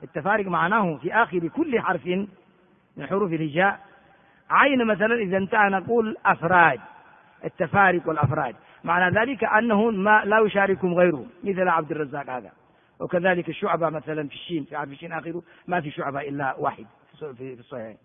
التفارق معناه في آخر كل حرف من حروف الهجاء عين مثلا إذا انتهى نقول أفراد، التفارق والأفراد معنى ذلك أنه ما لا يشاركهم غيره مثل عبد الرزاق هذا. وكذلك الشعبة مثلا في الشين، في عرف الشين آخره ما في شعبة إلا واحد في الصحيحين.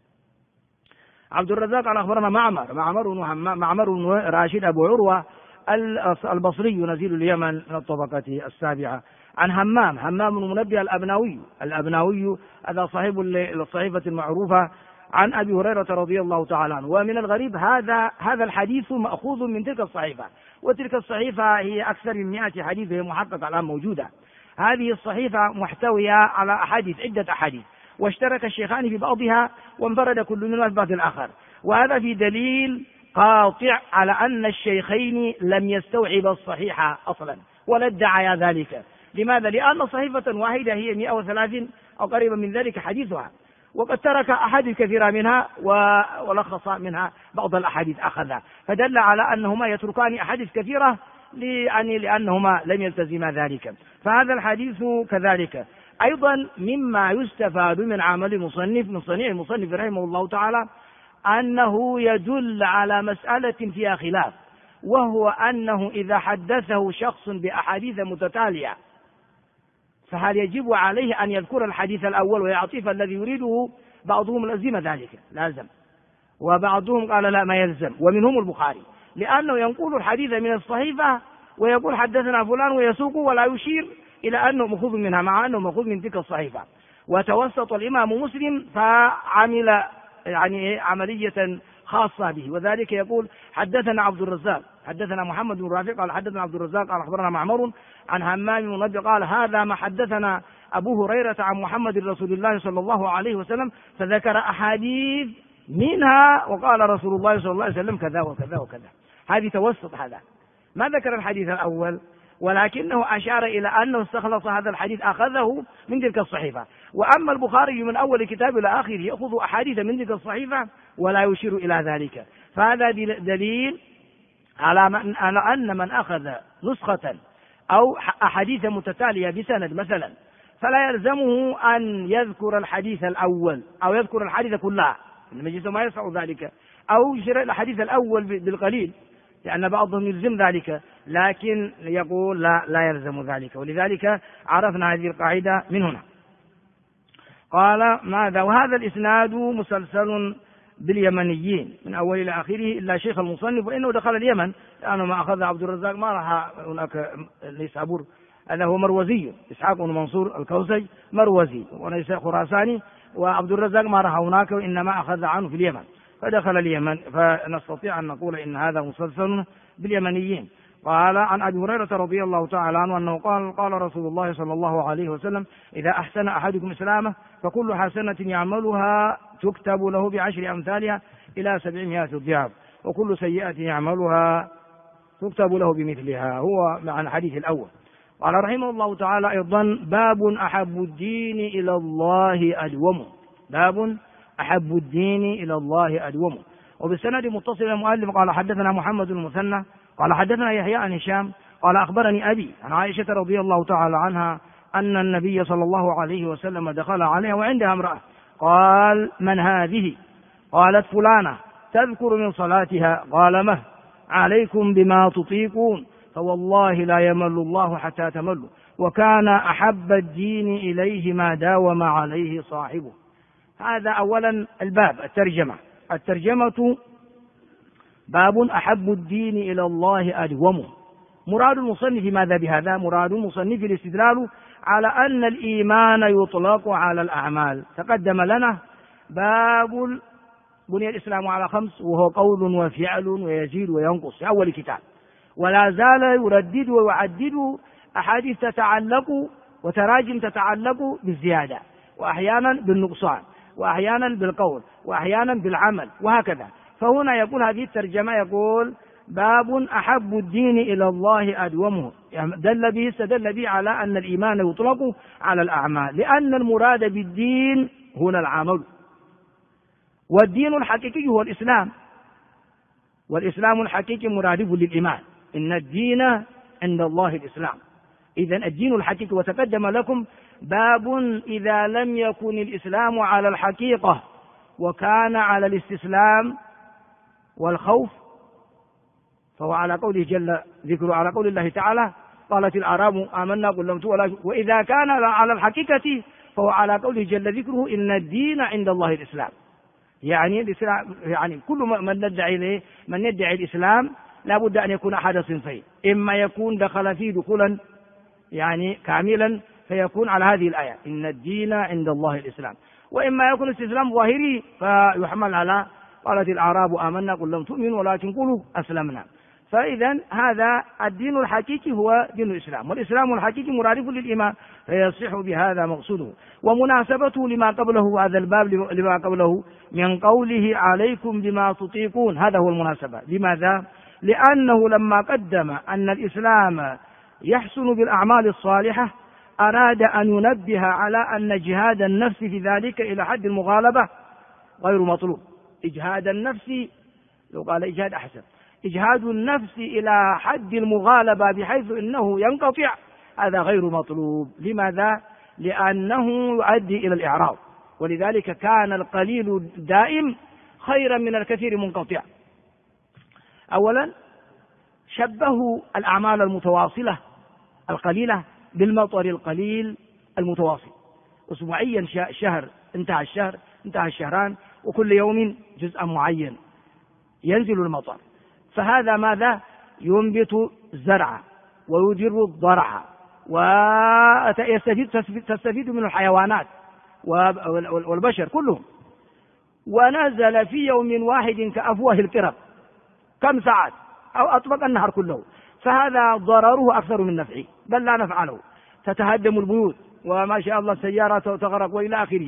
عبد الرزاق قال أخبرنا معمر بن راشد أبو عروة البصري نزيل اليمن من الطبقة السابعة. عن همام بن منبه الأبناوي هذا صاحب الصحيفة المعروفة عن أبي هريرة رضي الله تعالى عنه. ومن الغريب هذا الحديث مأخوذ من تلك الصحيفة، وتلك الصحيفة هي أكثر من 100 حديث هي محققة الآن موجودة. هذه الصحيفة محتوية على عدة أحاديث، واشترك الشيخان في بعضها وانفرد كل منهما في بعض الآخر، وهذا في دليل قاطع على أن الشيخين لم يستوعبا الصحيح أصلا ولا ادعيا ذلك. لماذا؟ لأن صحيفة واحدة هي 130 أو قريبا من ذلك حديثها، وقد ترك أحاديث كثيرة منها ولخص منها بعض الأحاديث أخذها، فدل على أنهما يتركان أحاديث كثيرة لأنهما لم يلتزما ذلك. فهذا الحديث كذلك أيضا مما يستفاد من عمل المصنف من صنيع المصنف رحمه الله تعالى أنه يدل على مسألة فيها خلاف، وهو أنه إذا حدثه شخص بأحاديث متتالية فهل يجب عليه أن يذكر الحديث الأول ويعطف الذي يريده؟ بعضهم لزم ذلك لازم، وبعضهم قال لا ما يلزم، ومنهم البخاري لأنه ينقل الحديث من الصحيفة ويقول حدثنا فلان ويسوق ولا يشير إلى أنه مأخوذ منها مع أنه مأخوذ من تلك الصحيفة. وتوسط الإمام مسلم فعمل عملية خاصة به، وذلك يقول حدثنا عبد الرزاق حدثنا محمد بن رافع قال حدثنا عبد الرزاق قال أخبرنا معمر عن همام بن منبه قال هذا ما حدثنا أبو هريرة عن محمد رسول الله صلى الله عليه وسلم، فذكر أحاديث منها وقال رسول الله صلى الله عليه وسلم كذا وكذا وكذا. هذه توسط، هذا ما ذكر الحديث الأول، ولكنه أشار إلى أنه استخلص هذا الحديث أخذه من تلك الصحيفة. وأما البخاري من أول كتاب إلى آخره يأخذ أحاديث من تلك الصحيفة ولا يشير إلى ذلك. فهذا دليل على أن من أخذ نسخة أو أحاديث متتالية بسند مثلا فلا يلزمه أن يذكر الحديث الأول أو يذكر الحديث كلها، المجلس ما يسع ذلك، أو يشير الحديث الأول بالقليل لأن بعضهم يلزم ذلك، لكن يقول لا يلزم ذلك. ولذلك عرفنا هذه القاعدة من هنا. قال ماذا؟ وهذا الإسناد مسلسل باليمنيين من أول إلى آخره إلا شيخ المصنف، وإنه دخل اليمن لأنه ما أخذ عبد الرزاق ما راح هناك ليسابور، هذا هو مروزي، إسحاق بن منصور الكوسج مروزي وليس خراساني، وعبد الرزاق ما راح هناك وإنما أخذ عنه في اليمن فدخل اليمن، فنستطيع أن نقول إن هذا مسلسل باليمنيين. قال عن أبي هريرة رضي الله تعالى عنه أنه قال رسول الله صلى الله عليه وسلم إذا أحسن أحدكم إسلامه فكل حسنة يعملها تكتب له ب10 أمثالها إلى 700 ضعف، وكل سيئة يعملها تكتب له بمثلها. هو مع الحديث الأول. قال رحمه الله تعالى أيضا باب أحب الدين إلى الله أدومه، باب أحب الدين إلى الله أدومه. وبالسند متصل المؤلف قال حدثنا محمد بن المثنى قال حدثنا يحيى عن هشام قال أخبرني أبي عن عائشة رضي الله تعالى عنها أن النبي صلى الله عليه وسلم دخل عليها وعندها امرأة، قال من هذه؟ قالت فلانة تذكر من صلاتها، قال مه عليكم بما تطيقون فوالله لا يمل الله حتى تملوا، وكان أحب الدين إليه ما داوم عليه صاحبه. هذا أولا الباب الترجمة باب أحب الدين إلى الله أدومه. مراد المصنف ماذا بهذا؟ مراد المصنف الاستدلال على أن الإيمان يطلق على الأعمال. تقدم لنا باب بني الإسلام على 5 وهو قول وفعل ويزيد وينقص في أول كتاب، ولا زال يردد ويعدد أحاديث تتعلق وتراجم تتعلق بالزيادة، وأحيانا بالنقصان، وأحيانا بالقول، وأحيانا بالعمل، وهكذا. فهنا يقول هذه الترجمة يقول باب أحب الدين إلى الله أدومه، استدل به على أن الإيمان يطلق على الأعمال، لأن المراد بالدين هنا العمل، والدين الحقيقي هو الإسلام، والإسلام الحقيقي مرادف للإيمان، إن الدين عند الله الإسلام. إذن الدين الحقيقي، وتقدم لكم باب إذا لم يكن الإسلام على الحقيقة وكان على الاستسلام والخوف فهو على قوله جل ذكره، على قول الله تعالى قالت الأعراب آمنا قل لم تؤمنوا، وإذا كان على الحقيقة فهو على قوله جل ذكره إن الدين عند الله الإسلام. يعني الإسلام يعني كل من يدعي الإسلام لا بد أن يكون أحد صنفين، إما يكون دخل فيه دخولا يعني كاملا فيكون على هذه الآية إن الدين عند الله الإسلام، وإما يكون استسلام ظاهري فيحمل على قالت الأعراب آمنا قل لم تؤمنوا ولكن قولوا أسلمنا. فإذا هذا الدين الحقيقي هو دين الإسلام، والإسلام الحقيقي مرادف للإيمان، فيصح بهذا مقصوده. ومناسبته لما قبله هذا الباب لما قبله من قوله عليكم بما تطيقون، هذا هو المناسبة. لماذا؟ لأنه لما قدم أن الإسلام يحسن بالأعمال الصالحة أراد أن ينبه على أن جهاد النفس في ذلك إلى حد المغالبة غير مطلوب. إجهاد النفس لو قال إجهاد أحسن، إجهاد النفس إلى حد المغالبة بحيث أنه ينقطع هذا غير مطلوب. لماذا؟ لأنه يؤدي إلى الإعراض، ولذلك كان القليل الدائم خيرا من الكثير منقطع. أولا شبهوا الأعمال المتواصلة القليلة بالمطر القليل المتواصل، أسبوعيا شهر انتهى الشهر انتهى الشهران، وكل يوم جزء معين ينزل المطر، فهذا ماذا؟ ينبت الزرع ويدر الضرع وتستفيد من الحيوانات والبشر كلهم. ونزل في يوم واحد كأفواه القرب كم ساعات أو أطبق النهر كله، فهذا ضرره أكثر من نفعه، بل لا نفع له. تتهدم البيوت وما شاء الله السيارات تغرق وإلى آخره.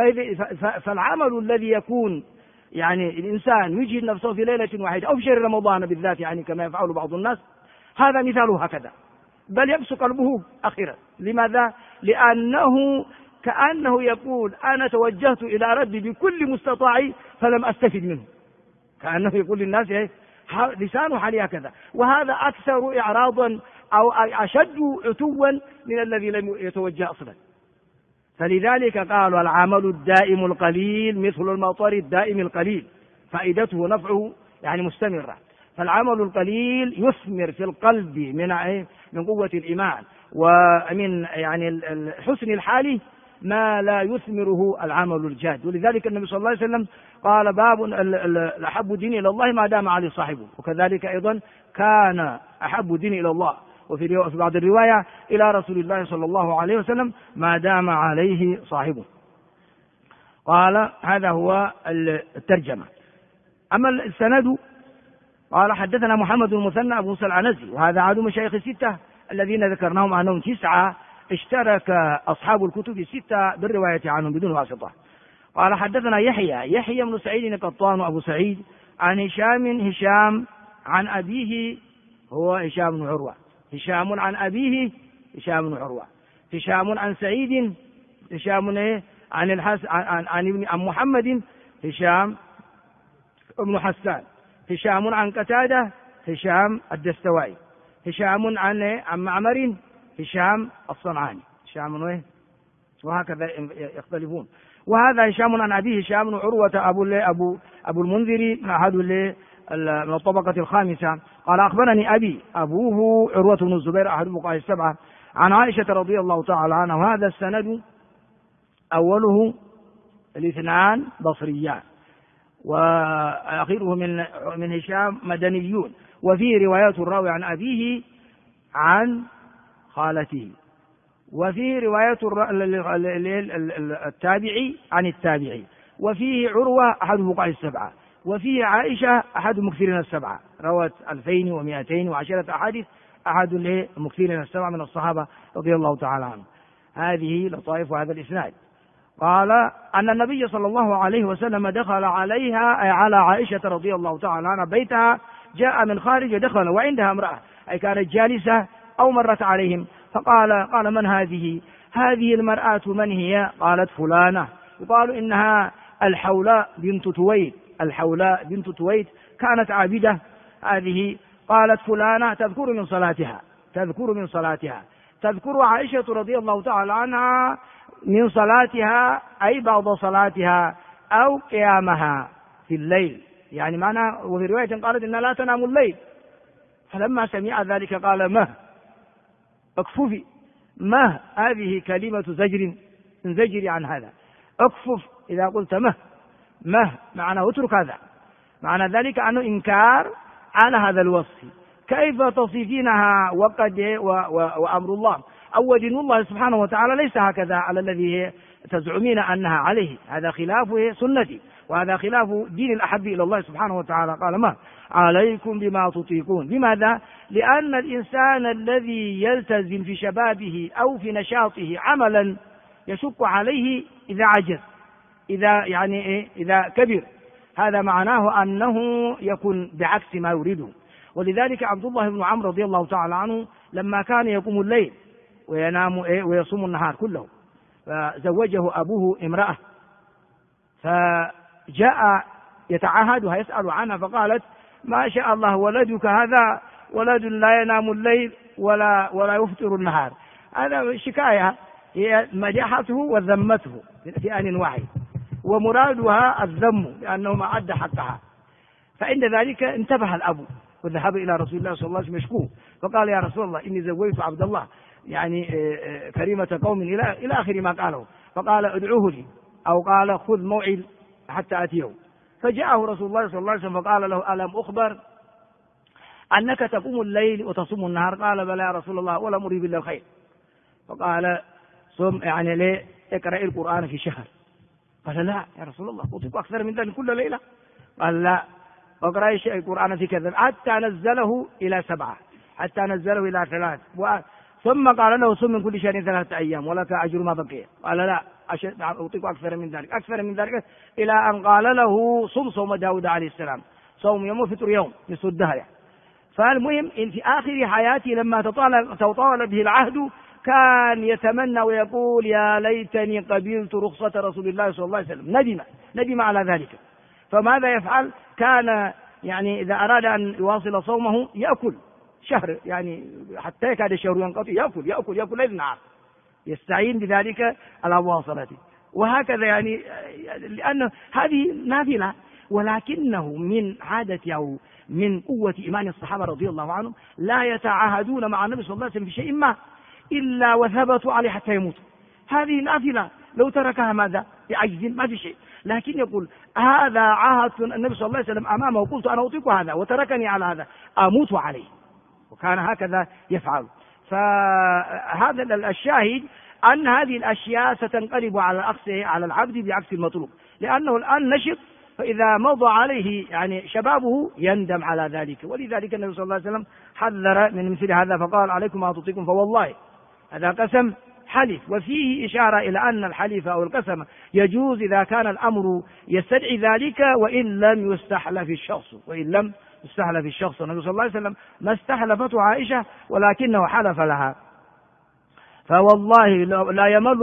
فالعمل الذي يكون يعني الإنسان يجهد نفسه في ليلة واحدة أو في شهر رمضان بالذات يعني كما يفعل بعض الناس، هذا مثاله هكذا، بل يبسو قلبه أخيرا. لماذا؟ لأنه كأنه يقول أنا توجهت إلى ربي بكل مستطاعي فلم أستفد منه، كأنه يقول للناس لسانه حالي هكذا، وهذا أكثر إعراضا أو أشد عتوا من الذي لم يتوجه أصلا. فلذلك قالوا العمل الدائم القليل مثل المطر الدائم القليل، فائدته نفعه يعني مستمرة. فالعمل القليل يثمر في القلب من قوة الإيمان ومن يعني حسن الحال ما لا يثمره العمل الجاد. ولذلك النبي صلى الله عليه وسلم قال باب أحب الدين إلى الله ما دام عليه صاحبه، وكذلك أيضا كان أحب الدين إلى الله وفي بعض الرواية إلى رسول الله صلى الله عليه وسلم ما دام عليه صاحبه. قال هذا هو الترجمة. أما السند قال حدثنا محمد المثنى أبو موسى العنزي، وهذا عاد مشايخ الستة الذين ذكرناهم أنهم 9 اشترك أصحاب الكتب الستة بالرواية عنهم بدون واسطة. قال حدثنا يحيى بن سعيد القطان وأبو سعيد عن هشام عن أبيه هو هشام بن عروة، هشام عن أبيه هشام بن عروة، هشام عن سعيد هشام عن محمد هشام بن حسان، هشام عن قتادة هشام الدستوائي، هشام عن معمر هشام الصنعاني، هشام وهكذا يختلفون. وهذا هشام عن أبيه هشام بن عروة أبو المنذر أحد من الطبقة الخامسة. قال أخبرني أبوه عروة بن الزبير أحد الفقهاء السبعة عن عائشة رضي الله تعالى عنها. وهذا السند أوله 2 بصريان وأخيره من هشام مدنيون، وفيه روايات الراوي عن أبيه عن خالته، وفيه رواية التابعي عن التابعي، وفيه عروة أحد الفقهاء السبعة، وفيه عائشة أحد المكثرين السبعة روت 2210 أحاديث أحد المكثرين السبعة من الصحابة رضي الله تعالى عنهم. هذه لطائف هذا الإسناد. قال أن النبي صلى الله عليه وسلم دخل عليها أي على عائشة رضي الله تعالى عنها بيتها، جاء من خارج ودخل وعندها امرأة أي كانت جالسة أو مرت عليهم، قال من هذه المرأة من هي؟ قالت فلانة، يقال إنها الحولاء بنت تويت كانت عابدة هذه. قالت فلانة تذكر من صلاتها تذكر عائشة رضي الله تعالى عنها من صلاتها أي بعض صلاتها أو قيامها في الليل، يعني معنى. وفي رواية قالت إنها لا تنام الليل، فلما سمع ذلك قال مه اكففي، مه هذه كلمة زجر، انزجري عن هذا، اكفف إذا قلت مه معنى اترك هذا، معنى ذلك أنه إنكار على هذا الوصف. كيف تصفينها وقد وأمر الله أو دين الله سبحانه وتعالى ليس هكذا على الذي تزعمين أنها عليه، هذا خلاف سنتي وهذا خلاف دين الأحب إلى الله سبحانه وتعالى. قال ما عليكم بما تطيقون. لماذا؟ لأن الإنسان الذي يلتزم في شبابه أو في نشاطه عملا يشق عليه إذا عجز، إذا كبر، هذا معناه أنه يكون بعكس ما يريده. ولذلك عبد الله بن عمرو رضي الله تعالى عنه لما كان يقوم الليل وينام ويصوم النهار كله، فزوجه أبوه امرأة، فجاء يتعاهدها يسأل عنها، فقالت ما شاء الله ولدك هذا ولد لا ينام الليل ولا يفطر النهار. هذا شكاية، هي مدحته وذمته في آن واحد، ومرادها الذم لأنه ما أدى حقها. فعند ذلك انتبه الأب وذهب إلى رسول الله صلى الله عليه وسلم يشكوه، فقال يا رسول الله إني زوجت عبد الله كريمة قوم إلى آخر ما قاله، فقال ادعوه لي، أو قال خذ موعد حتى أتيه. فجاءه رسول الله صلى الله عليه وسلم فقال له ألم أخبر أنك تقوم الليل وتصوم النهار؟ قال بلى يا رسول الله ولم أريد إلا الخير. فقال صم ليه اقرأ القرآن في شهر. قال لا يا رسول الله أطيق أكثر من ذلك كل ليلة. قال لا اقرأ القرآن في كذا، حتى نزله إلى 7، حتى نزله إلى 3، ثم قال له صم من كل شهر 3 أيام ولك أجر ما بقي. قال لا أطيق أكثر من ذلك إلى أن قال له صوم داود عليه السلام، صوم يوم وفطر يوم نصف الدهر. فالمهم إن في آخر حياته لما تطال به العهد كان يتمنى ويقول يا ليتني قبلت رخصة رسول الله صلى الله عليه وسلم، ندم على ذلك. فماذا يفعل؟ كان إذا أراد أن يواصل صومه يأكل شهر، حتى يكاد الشهر ينقضي يأكل ليل نهار، يستعين بذلك على مواصلته. وهكذا لأن هذه نافلة، ولكنه من عادة أو من قوة إيمان الصحابة رضي الله عنهم لا يتعاهدون مع النبي صلى الله عليه وسلم في شيء ما إلا وثبتوا عليه حتى يموتوا. هذه نافلة لو تركها ماذا؟ بعجز ما في شيء، لكن يقول هذا عهد النبي صلى الله عليه وسلم أمامه وقلت أنا أطيق هذا وتركني على هذا أموت عليه، وكان هكذا يفعل. فهذا الشاهد أن هذه الأشياء ستنقلب على العبد بعكس المطلوب، لأنه الآن نشط، فإذا مضى عليه شبابه يندم على ذلك. ولذلك النبي صلى الله عليه وسلم حذر من مثل هذا فقال عليكم ما تطيقون، فوالله هذا قسم حلف، وفيه إشارة إلى أن الحلف أو القسم يجوز إذا كان الأمر يستدعي ذلك وإن لم يستحلف الشخص. النبي صلى الله عليه وسلم ما استحلفته عائشة ولكنه حلف لها. فوالله لا يمل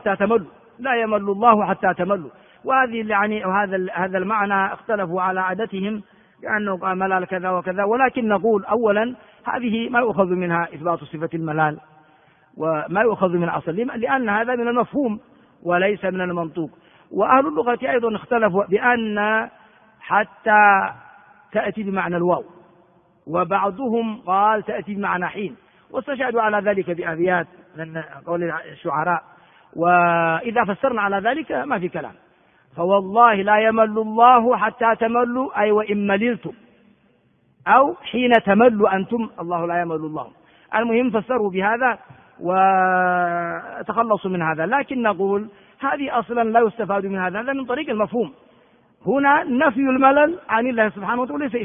الله حتى تملوا. وهذه هذا المعنى اختلفوا على عادتهم لأنه قال ملال كذا وكذا، ولكن نقول أولا هذه ما يؤخذ منها إثبات صفة الملال وما يؤخذ من أصل، لأن هذا من المفهوم وليس من المنطوق. وأهل اللغة أيضا اختلفوا بأن حتى تأتي بمعنى الواو، وبعضهم قال تأتي بمعنى حين، واستشهدوا على ذلك بأبيات من قول الشعراء. وإذا فسرنا على ذلك ما في كلام. فوالله لا يمل الله حتى تملوا، أي وإن مللتم، أو حين تملوا أنتم الله لا يمل الله. المهم فسروا بهذا وتخلصوا من هذا. لكن نقول هذه أصلا لا يستفاد من هذا من طريق المفهوم. هنا نفي الملل عن الله سبحانه وتعالى، ليس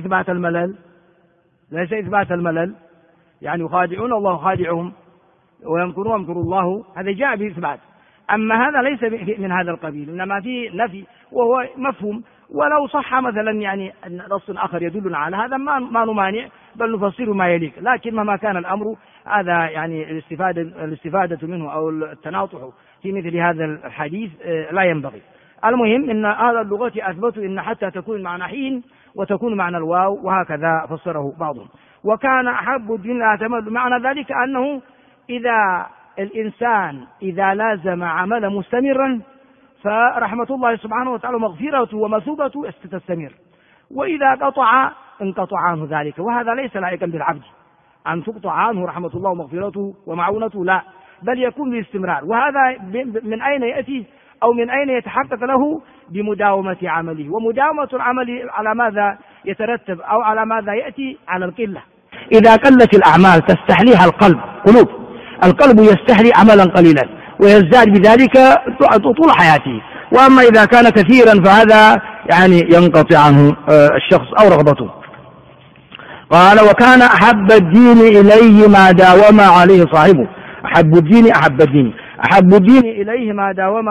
إثبات الملل، يخادعون الله خادعهم ويمكرون يمكر الله، هذا جاء بإثبات. أما هذا ليس من هذا القبيل، إنما فيه نفي وهو مفهوم. ولو صح مثلا نص آخر يدلنا على هذا ما نمانع، بل نفسر ما يليق. لكن مهما كان الأمر هذا الاستفادة منه أو التناطح في مثل هذا الحديث لا ينبغي. المهم إن أهل اللغة أثبتوا إن حتى تكون معنى حين وتكون معنى الواو، وهكذا فسره بعضهم. وكان أحب الدين لا تمل، معنى ذلك أنه إذا الإنسان إذا لازم عملا مستمرا فرحمة الله سبحانه وتعالى مغفرته ومثوبته ستستمر، وإذا قطع انقطع عنه ذلك، وهذا ليس لائقا بالعبد أن تقطع عنه رحمة الله ومغفرته ومعونته، لا، بل يكون باستمرار. وهذا من أين يأتي أو من أين يتحقق له؟ بمداومة عمله، ومداومة العمل على ماذا يترتب أو على ماذا يأتي؟ على القلة. إذا قلت الأعمال تستحليها القلب يستحلي عملا قليلا ويزداد بذلك طول حياته، وأما إذا كان كثيرا فهذا يعني ينقطع عنه الشخص أو رغبته. قال: وكان أحب الدين إليه ما داوم عليه صاحبه. أحب الدين إليه ما داوم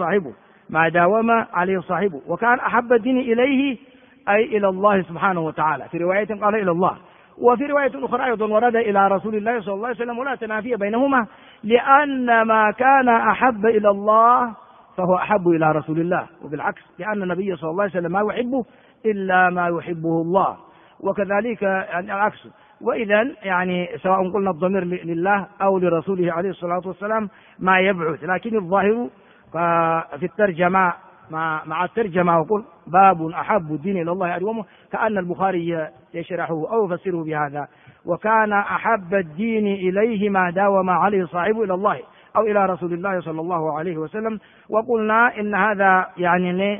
عليه صاحبه. وكان أحب الدين إليه أي إلى الله سبحانه وتعالى، في رواية قال إلى الله، وفي رواية أخرى أيضا ورد إلى رسول الله صلى الله عليه وسلم، ولا تنافي بينهما، لأن ما كان أحب إلى الله فهو أحب إلى رسول الله، وبالعكس، لأن النبي صلى الله عليه وسلم ما يحبه إلا ما يحبه الله، وكذلك العكس. وإذا يعني سواء قلنا الضمير لله أو لرسوله عليه الصلاة والسلام ما يبعث، لكن الظاهر في الترجمة مع الترجمة وقل باب أحب الدين إلى الله أدومه، كأن البخاري يشرحه أو يفسره بهذا: وكان أحب الدين إليه ما داوم عليه صاحبه إلى الله أو إلى رسول الله صلى الله عليه وسلم. وقلنا إن هذا يعني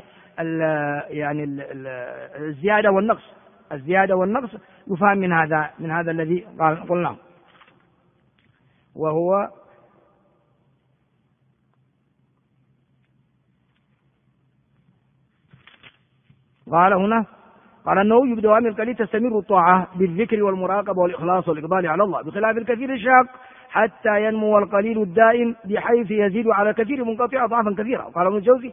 الزيادة والنقص يفهم من هذا الذي قلناه، وهو قال هنا أنه بدوام القليل تستمر الطاعة بالذكر والمراقبة والإخلاص والإقبال على الله، بخلاف الكثير الشاق حتى ينمو القليل الدائم بحيث يزيد على كثير منقطع ضعفا كثيرا. قال ابن الجوزي: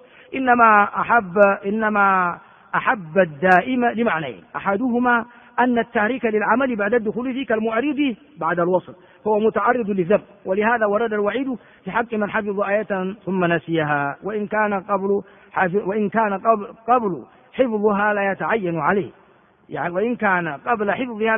إنما أحب الدائم لمعنيين: أحدهما أن التارك للعمل بعد الدخول فيه كالمعرض بعد الوصل، هو متعرض للذنب، ولهذا ورد الوعيد في حق من حفظ آية ثم نسيها، وإن كان قبل حفظها لا يتعين عليه، يعني وإن كان قبل حفظها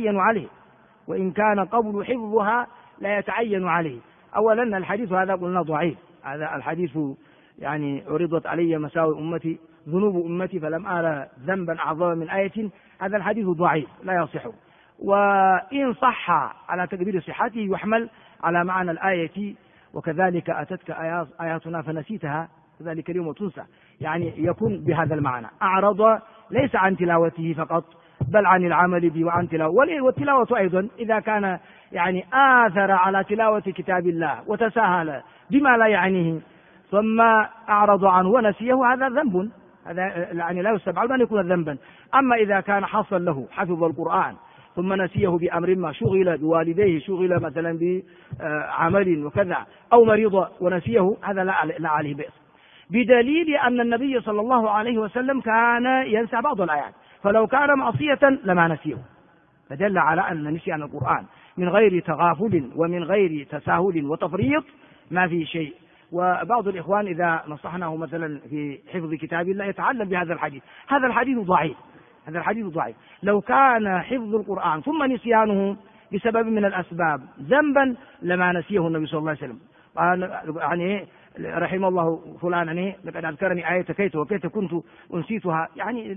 لا يتعين عليه. أولا الحديث هذا قلنا ضعيف، هذا الحديث يعني عرضت علي مساوئ أمتي ذنوب أمتي فلم أرى ذنبا أعظم من آية، هذا الحديث ضعيف لا يصح، وإن صح على تقدير صحته يحمل على معنى الآية: وكذلك أتتك آياتنا فنسيتها ذلك اليوم وتنسى، يعني يكون بهذا المعنى. أعرض ليس عن تلاوته فقط بل عن العمل به وعن والتلاوة أيضا إذا كان يعني آثر على تلاوة كتاب الله وتساهل بما لا يعنيه ثم أعرض عنه ونسيه، هذا ذنب، هذا يعني لا يستبعد أن يكون ذنبا. أما إذا كان حصل له حفظ القرآن ثم نسيه بأمر ما، شغل بوالديه، شغل مثلا بعمل وكذا، أو مريض ونسيه، هذا لا عليه بأس، بدليل أن النبي صلى الله عليه وسلم كان ينسى بعض الآيات، فلو كان معصية لما نسيه، فدل على أن نسيان القرآن من غير تغافل ومن غير تساهل وتفريط ما في شيء. وبعض الإخوان إذا نصحناه مثلا في حفظ كتاب الله يتعلم بهذا الحديث، هذا الحديث ضعيف، لو كان حفظ القرآن ثم نسيانه بسبب من الأسباب ذنبا لما نسيه النبي صلى الله عليه وسلم. يعني رحم الله فلان، يعني لقد أذكرني آية كيت وكيت كنت أنسيتها، يعني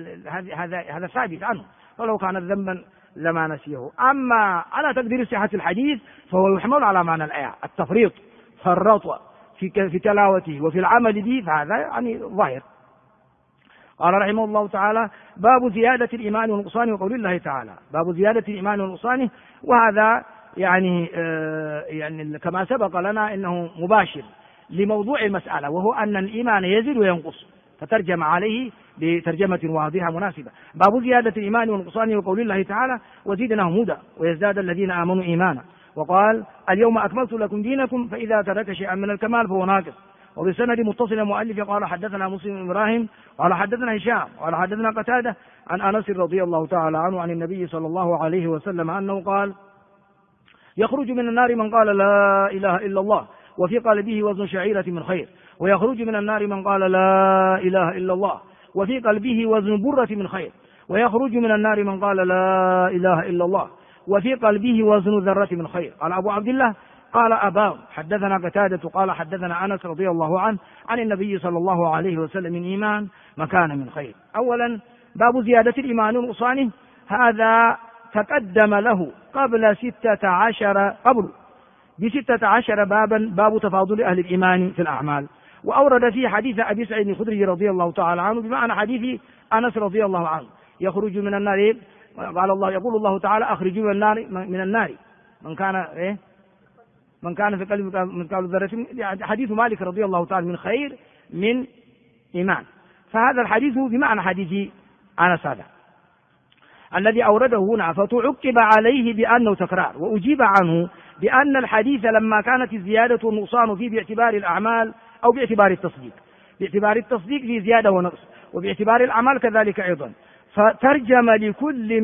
هذا ثابت عنه، ولو كان ذنبا لما نسيه. أما على تقدير صحة الحديث فهو يحمل على معنى الآية: التفريط، فرط في تلاوته وفي العمل به، فهذا يعني ظاهر. قال رحمه الله تعالى: باب زيادة الإيمان والنقصان، وقول الله تعالى: باب زيادة الإيمان والنقصان. وهذا يعني كما سبق لنا إنه مباشر لموضوع المسألة، وهو أن الإيمان يزيد وينقص، فترجم عليه بترجمة واضحة مناسبة: باب زيادة الإيمان والنقصان، وقول الله تعالى: وزدناهم هدى ويزداد الذين آمنوا إيمانا. وقال: اليوم أكملت لكم دينكم، فإذا ترك شيئا من الكمال فهو ناقص. وبسند متصل المؤلف قال: حدثنا مسلم بن إبراهيم قال حدثنا هشام قال حدثنا قتادة عن أنس رضي الله تعالى عنه عن النبي صلى الله عليه وسلم أنه قال: يخرج من النار من قال لا إله إلا الله وفي قلبه وزن شعيرة من خير، ويخرج من النار من قال لا إله إلا الله وفي قلبه وزن برة من خير، ويخرج من النار من قال لا إله إلا الله وفي قلبه وزن ذرة من خير. قال أبو عبد الله: قال أبان حدثنا قتادة قال حدثنا أنس رضي الله عنه عن النبي صلى الله عليه وسلم من إيمان مكان من خير. أولا باب زيادة الإيمان ونقصانه، هذا تقدم له قبل 16 بابا، باب تفاضل أهل الإيمان في الأعمال، وأورد فيه حديث أبي سعيد الخدري رضي الله تعالى عنه بمعنى حديث أنس رضي الله عنه يخرج من النار، قال الله يقول الله تعالى أخرجوا من النار من كان في قلبه مثقال ذرة، حديث مالك رضي الله تعالى من خير من إيمان. فهذا الحديث بمعنى حديث أنس هذا الذي أورده هنا، فتعقب عليه بأنه تكرار، وأجيب عنه بأن الحديث لما كانت الزيادة والنقصان فيه باعتبار الأعمال أو باعتبار التصديق، باعتبار التصديق في زيادة ونقص، وباعتبار الأعمال كذلك أيضا، فترجم لكل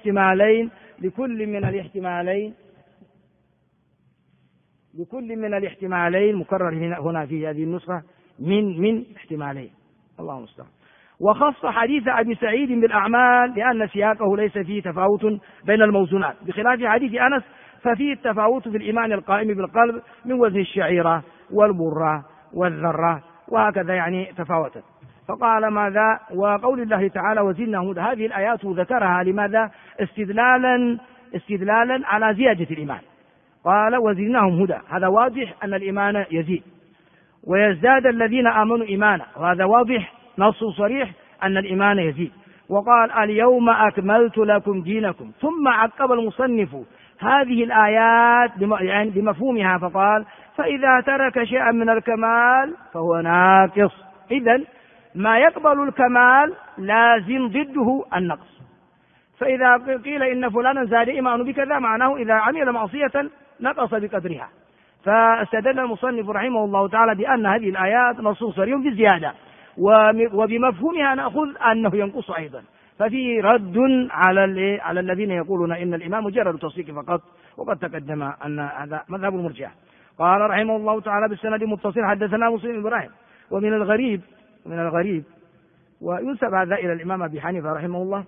من الاحتمالين مكرر هنا في هذه النسخة من احتمالين، الله المستعان. وخص حديث أبي سعيد بالأعمال لأن سياقه ليس فيه تفاوت بين الموزونات، بخلاف حديث أنس ففيه التفاوت في الإيمان القائم بالقلب من وزن الشعيرة والبرة والذرة وهكذا، يعني تفاوتت. فقال ماذا؟ وقول الله تعالى وزدنا هدى، هذه الآيات ذكرها لماذا؟ استدلالا على زيادة الإيمان، قال وزدناهم هدى، هذا واضح أن الإيمان يزيد، ويزداد الذين آمنوا إيمانا، وهذا واضح نص صريح أن الإيمان يزيد. وقال اليوم أكملت لكم دينكم، ثم عقب المصنف هذه الآيات يعني بمفهومها فقال فإذا ترك شيئا من الكمال فهو ناقص. إذن ما يقبل الكمال لازم ضده النقص، فإذا قيل إن فلانا زاد إيمانه بكذا معناه إذا عمل معصية نقص بقدرها. فاستدل المصنف رحمه الله تعالى بأن هذه الآيات نص صريح بالزيادة، وبمفهومها نأخذ أنه ينقص أيضا، ففي رد على الذين يقولون إن الإمام مجرد تصديق فقط، وقد تقدم أن هذا مذهب المرجئة. قال رحمه الله تعالى بالسند المتصل حدثنا مسلم بن إبراهيم. ومن الغريب وينسب هذا إلى الإمام أبي حنيفة رحمه الله،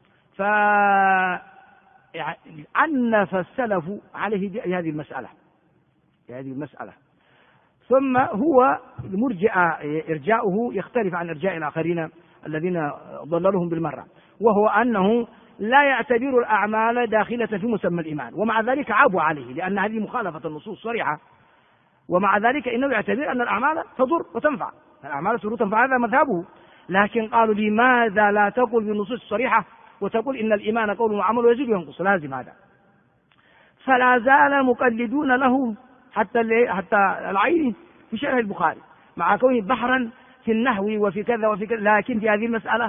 فعنف السلف عليه بهذه المسألة، ثم هو المرجئة إرجاؤه يختلف عن إرجاء الآخرين الذين ضللهم بالمرة، وهو أنه لا يعتبر الأعمال داخلة في مسمى الإيمان، ومع ذلك عابوا عليه لأن هذه مخالفة النصوص صريحة، ومع ذلك إنه يعتبر أن الأعمال تضر وتنفع، الأعمال تضر وتنفع، هذا مذهبه. لكن قالوا لماذا لا تقول بالنصوص الصريحة وتقول إن الإيمان قول وعمل ويزيد وينقص، لازم هذا. فلا زال مقلدون له حتى العيني في شرح البخاري، مع كونه بحرا في النحو وفي كذا وفي كذا، لكن في هذه المسألة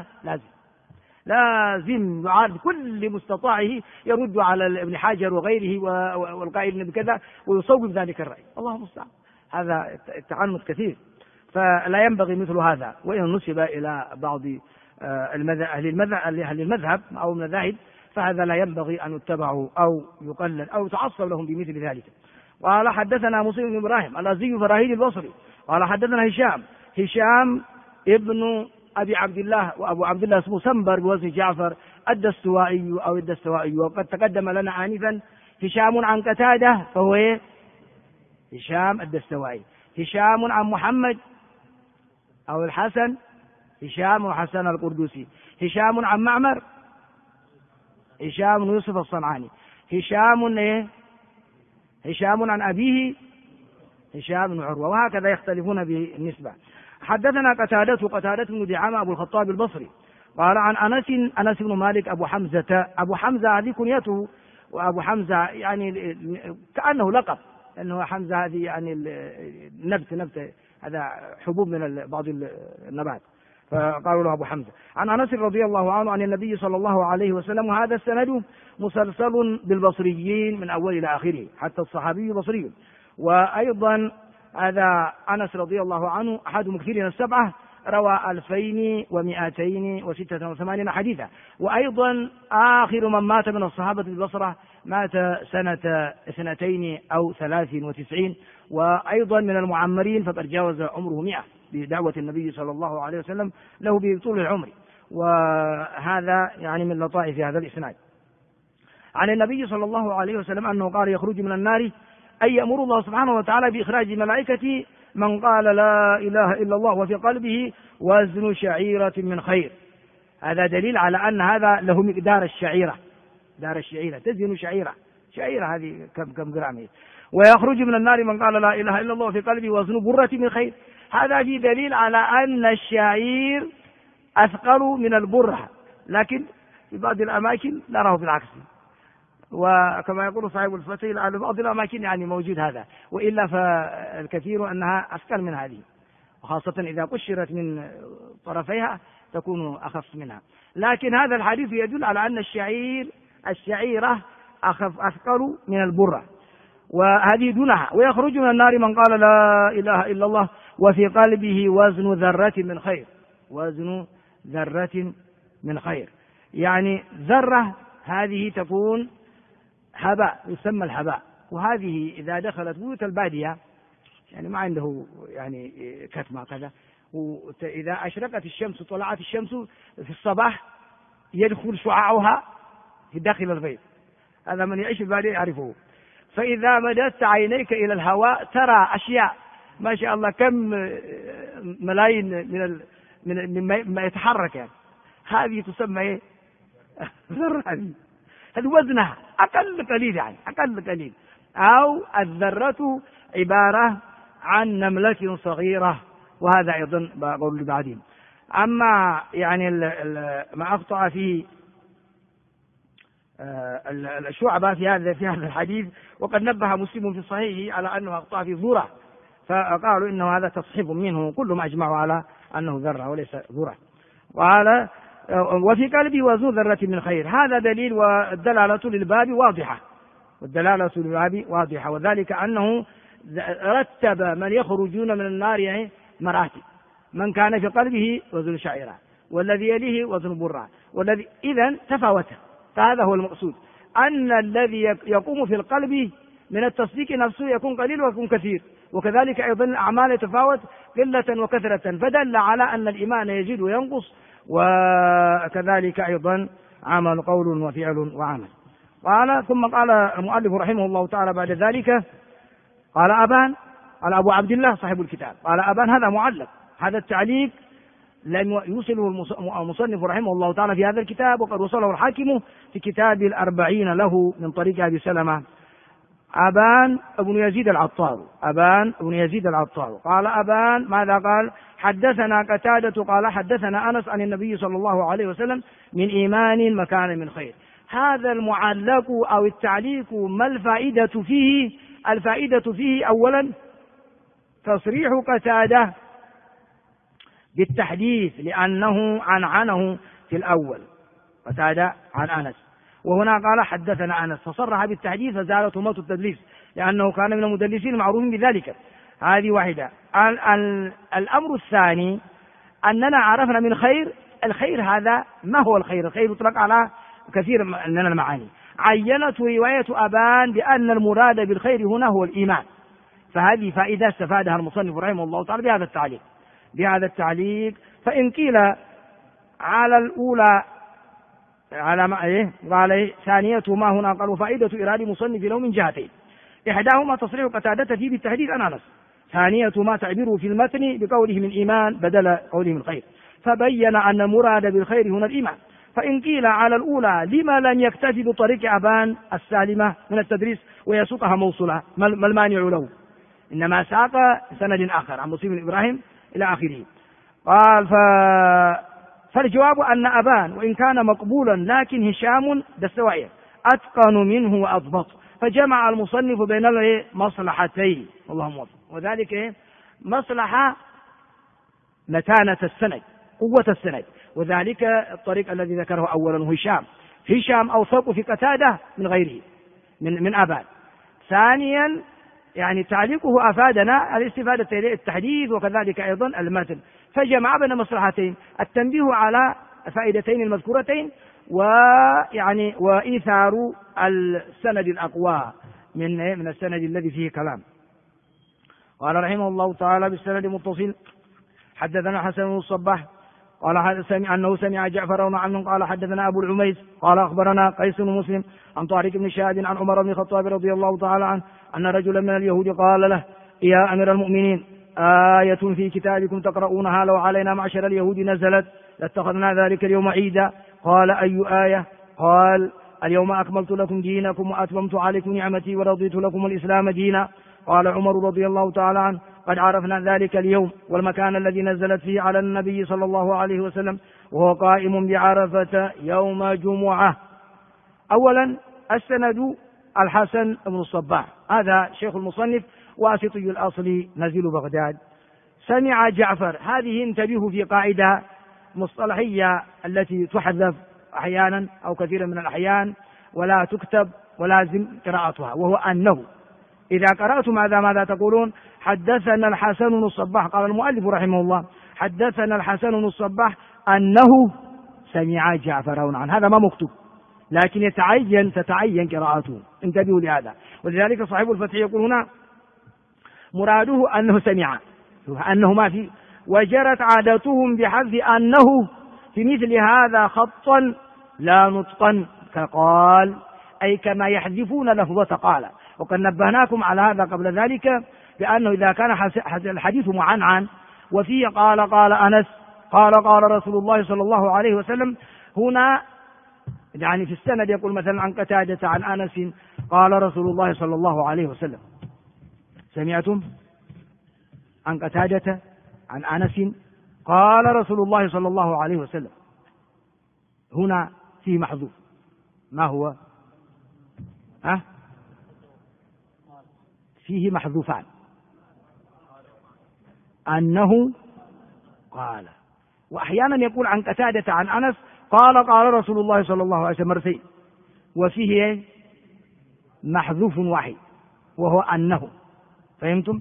لازم يعارض كل مستطاعه، يرد على ابن حجر وغيره والقائل بكذا ويصوب ذلك الرأي، الله المستعان. هذا التعنت كثير، فلا ينبغي مثل هذا، وإن نسب إلى بعض أهل المذهب أو المذاهب فهذا لا ينبغي أن يتبعوا أو يقلد أو يتعصب لهم بمثل ذلك. قال حدثنا مسلم بن إبراهيم الأزدي فراهيد البصري قال حدثنا هشام ابن أبي عبد الله، وأبو عبد الله اسمه سنبر بوزن جعفر الدستوائي، وقد تقدم لنا آنفا هشام عن قتادة فهو هشام الدستوائي. هشام عن محمد أو الحسن هشام وحسن القردوسي. هشام عن معمر هشام يوسف الصنعاني. هشام عن أبيه هشام بن عروة، وهكذا يختلفون بالنسبة. حدثنا قتادة بن دعامة أبو الخطاب البصري قال عن أنس بن مالك أبو حمزة هذه كنيته، وأبو حمزة يعني كأنه لقب، لأنه حمزة هذه يعني نبت هذا حبوب من بعض النبات، فقالوا له أبو حمزة. عن أنس رضي الله عنه عن النبي صلى الله عليه وسلم، وهذا السند مسلسل بالبصريين من أول إلى آخره حتى الصحابي بصري. وأيضا هذا أنس رضي الله عنه أحد مكثرين السبعة، روى 2286 حديثا، وأيضا آخر من مات من الصحابة بالبصرة مات سنة 92 أو 93، وأيضا من المعمرين فقد جاوز عمره 100 بدعوة النبي صلى الله عليه وسلم له بطول العمر. وهذا يعني من لطائف هذا الإسناد. عن النبي صلى الله عليه وسلم أنه قال يخرج من النار أي يأمر الله سبحانه وتعالى بإخراج ملائكته من قال لا إله إلا الله وفي قلبه وزن شعيرة من خير. هذا دليل على أن هذا له مقدار الشعيرة، دار الشعيرة تزن شعيرة هذه كم جرام هي. ويخرج من النار من قال لا إله إلا الله وفي قلبه وزن برة من خير. هذا في دليل على أن الشعير أثقل من البرة، لكن في بعض الأماكن نراه بالعكس، وكما يقول صاحب الفتح على بعض الأماكن يعني موجود هذا، وإلا فالكثير أنها أثقل من هذه، وخاصة إذا قشرت من طرفيها تكون أخف منها. لكن هذا الحديث يدل على أن الشعيرة أثقل من البرة، وهذه دونها. ويخرج من النار من قال لا إله إلا الله وفي قلبه وزن ذرة من خير، وزن ذرة من خير، يعني ذرة هذه تكون هباء، يسمى الهباء. وهذه إذا دخلت بيوت البادية يعني ما عنده يعني كتمة كذا، وإذا أشرقت الشمس طلعت الشمس في الصباح يدخل شعاعها في داخل البيت، هذا من يعيش البادية يعرفه. فإذا مددت عينيك إلى الهواء ترى أشياء ما شاء الله كم ملايين من ما يتحرك، يعني هذه تسمى ايه؟ ذرة. هذه وزنها أقل قليل، يعني أقل قليل. أو الذرة عبارة عن نملة صغيرة، وهذا أيضا بقول بعدين. أما يعني ما أخطأ فيه الشعبة في هذا الحديث، وقد نبه مسلم في صحيحه على أنه أخطأ في ذرة، فقالوا إنه هذا تصحيف منه، كلهم أجمعوا على أنه ذرة وليس ذرة. وعلى وفي قلبه وزن ذرة من خير، هذا دليل. والدلالة للباب واضحة، وذلك أنه رتب من يخرجون من النار يعني مراتب، من كان في قلبه وزن شعيرة، والذي يليه وزن برة، والذي إذن تفاوت. فهذا هو المقصود، أن الذي يقوم في القلب من التصديق نفسه يكون قليل ويكون كثير، وكذلك أيضا الأعمال يتفاوت قلة وكثرة، فدل على أن الإيمان يزيد وينقص، وكذلك أيضا عمل قول وفعل وعمل. ثم قال المؤلف رحمه الله تعالى بعد ذلك قال أبو عبد الله صاحب الكتاب قال أبان، هذا معلق، هذا التعليق لم يوصله المصنف رحمه الله تعالى في هذا الكتاب، وقد وصله الحاكم في كتاب 40 له من طريق أبي سلمة. أبان بن يزيد العطار قال أبان ماذا قال؟ حدثنا قتادة قال حدثنا أنس عن النبي صلى الله عليه وسلم من إيمان مكان من خير. هذا المعلق أو التعليق ما الفائدة فيه؟ الفائدة فيه أولا تصريح قتادة بالتحديث، لأنه عنه في الأول قتادة عن أنس، وهنا قال حدثنا أنس فصرح بالتحديث فزال تهمة التدليس، لأنه كان من المدلسين المعروفين بذلك. هذه واحدة. الأمر الثاني أننا عرفنا من الخير هذا ما هو الخير؟ الخير يطلق على كثير من المعاني. عينت رواية أبان بأن المراد بالخير هنا هو الإيمان، فهذه فائدة استفادها المصنف رحمه الله تعالى بهذا التعليق. فإن قيل على الأولى على ما قال ثانيتهما هنا قالوا فائدة إرادة مصنف له من جهتين، إحداهما تصريح قتادة فيه بالتحديد عن أنس، ثانيتهما تعبيره في المتن بقوله من إيمان بدل قوله من خير، فبين أن المراد بالخير هنا الإيمان. فإن قيل على الأولى لما لم يكتفي بطريق أبان السالمة من التدريس ويسوقها موصولة، ما المانع له؟ إنما ساق سند آخر عن مسلم بن إبراهيم إلى آخره. قال فالجواب أن أبان وإن كان مقبولا لكن هشام دستوائر أتقن منه وأضبط، فجمع المصنف بين مصلحتين اللهم وفق، وذلك مصلحة متانة السند قوة السند، وذلك الطريق الذي ذكره أولا هشام أوثق في قتادة من غيره من أبان. ثانيا يعني تعليقه أفادنا الاستفادة التحديث وكذلك أيضا المتن، فجمع بين مصلحتين، التنبيه على فائدتين المذكورتين وإيثار السند الأقوى من السند الذي فيه كلام. قال رحمه الله تعالى بالسند متصل حدثنا حسن بن الصباح قال أنه سمع جعفر بن عمرو قال حدثنا أبو العميس قال أخبرنا قيس بن مسلم عن طارق بن شهاب عن عمر بن الخطاب رضي الله تعالى عنه أن رجلا من اليهود قال له: يا أمير المؤمنين، آية في كتابكم تقرؤونها لو علينا معشر اليهود نزلت لاتخذنا ذلك اليوم عيدا. قال: أي آية؟ قال: اليوم أكملت لكم دينكم وأتممت عليكم نعمتي ورضيت لكم الإسلام دينا. قال عمر رضي الله تعالى عنه: قد عرفنا ذلك اليوم والمكان الذي نزلت فيه على النبي صلى الله عليه وسلم وهو قائم بعرفة يوم جمعة. أولا السند الحسن بن الصباح، هذا شيخ المصنف واسطي الأصل نزيل بغداد، سمع جعفر. هذه انتبهوا في قاعدة مصطلحية التي تحذف أحيانا أو كثيرا من الأحيان ولا تكتب ولازم قراءتها، وهو أنه. إذا قرأتم ماذا تقولون؟ حدثنا الحسن بن الصباح، قال المؤلف رحمه الله: حدثنا الحسن بن الصباح أنه سمع جعفر عنه. هذا ما مكتوب، لكن تتعين قراءته، انتبهوا لهذا. ولذلك صاحب الفتح يقول هنا مراده أنه سمع، أنه ما في، وجرت عادتهم بحذف أنه في مثل هذا خطا لا نطقا كقال، أي كما يحذفون لفظة قال. وقد نبهناكم على هذا قبل ذلك بأنه إذا كان الحديث معنعن وفيه قال أنس قال رسول الله صلى الله عليه وسلم، هنا يعني في السند يقول مثلا عن قتادة عن أنس قال رسول الله صلى الله عليه وسلم. سمعتم؟ عن قتادة عن أنس قال رسول الله صلى الله عليه وسلم. هنا فيه محذوف، ما هو؟ فيه محذوفان، أنه قال، وأحيانا يقول عن قتادة عن أنس قال رسول الله صلى الله عليه وسلم مرتين، وفيه محذوف واحد وهو أنه. فهمتم؟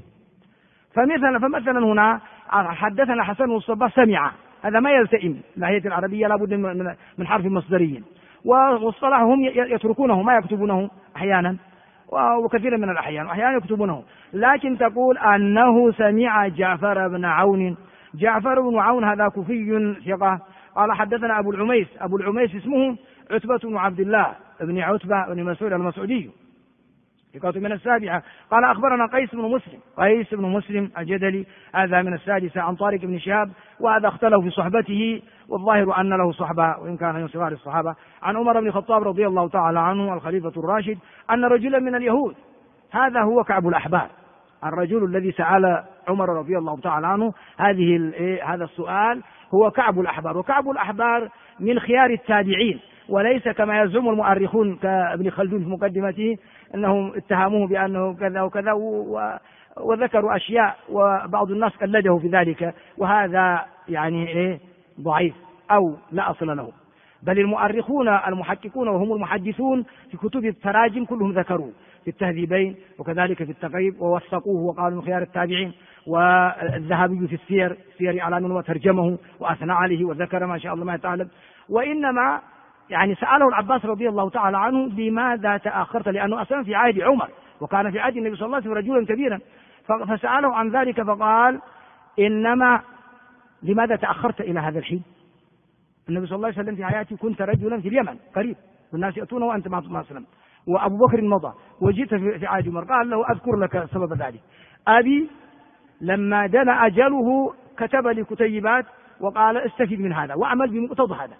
فمثلا هنا حدثنا حسن والصباح سمع، هذا ما يلتئم، ناحية العربية لابد من حرف مصدري، والصلاح هم يتركونه ما يكتبونه أحيانا وكثيرا من الأحيان، وأحيانا يكتبونه، لكن تقول أنه سمع جعفر بن عون. جعفر بن عون هذا كوفي ثقة. قال حدثنا أبو العميس اسمه عتبة بن عبد الله بن عتبة بن مسعود المسعودي ثقة من السابعة. قال أخبرنا قيس بن مسلم الجدلي، هذا من السادسة، عن طارق بن شهاب، وهذا اختلف في صحبته، والظاهر أن له صحبة وإن كان من صغار الصحابة. عن عمر بن الخطاب رضي الله تعالى عنه الخليفة الراشد أن رجلا من اليهود، هذا هو كعب الأحبار، الرجل الذي سأل عمر رضي الله تعالى عنه هذا السؤال هو كعب الأحبار. وكعب الأحبار من خيار التابعين، وليس كما يزعم المؤرخون كابن خلدون في مقدمته أنهم اتهموه بأنه كذا وكذا وذكروا أشياء، وبعض الناس قلده في ذلك، وهذا يعني ضعيف أو لا أصل له. بل المؤرخون المحققون وهم المحدثون في كتب التراجم كلهم ذكروه في التهذيبين وكذلك في التقريب، ووثقوه وقالوا من خيار التابعين. والذهبي في سير أعلام وترجمه وأثنى عليه وذكر ما شاء الله ما يتعلم. وإنما يعني سأله العباس رضي الله تعالى عنه: لماذا تأخرت؟ لأنه أصلا في عهد عمر، وكان في عهد النبي صلى الله عليه وسلم رجلا كبيرا، فسأله عن ذلك فقال: إنما لماذا تأخرت إلى هذا الحين؟ النبي صلى الله عليه وسلم في حياته كنت رجلا في اليمن قريب، والناس يأتونه وأنت ما سلم، وأبو بكر مضى، وجئت في عهد عمر. قال له: أذكر لك سبب ذلك. أبي لما دنا أجله كتب لي كتيبات وقال: استفيد من هذا واعمل بمقتضى هذا،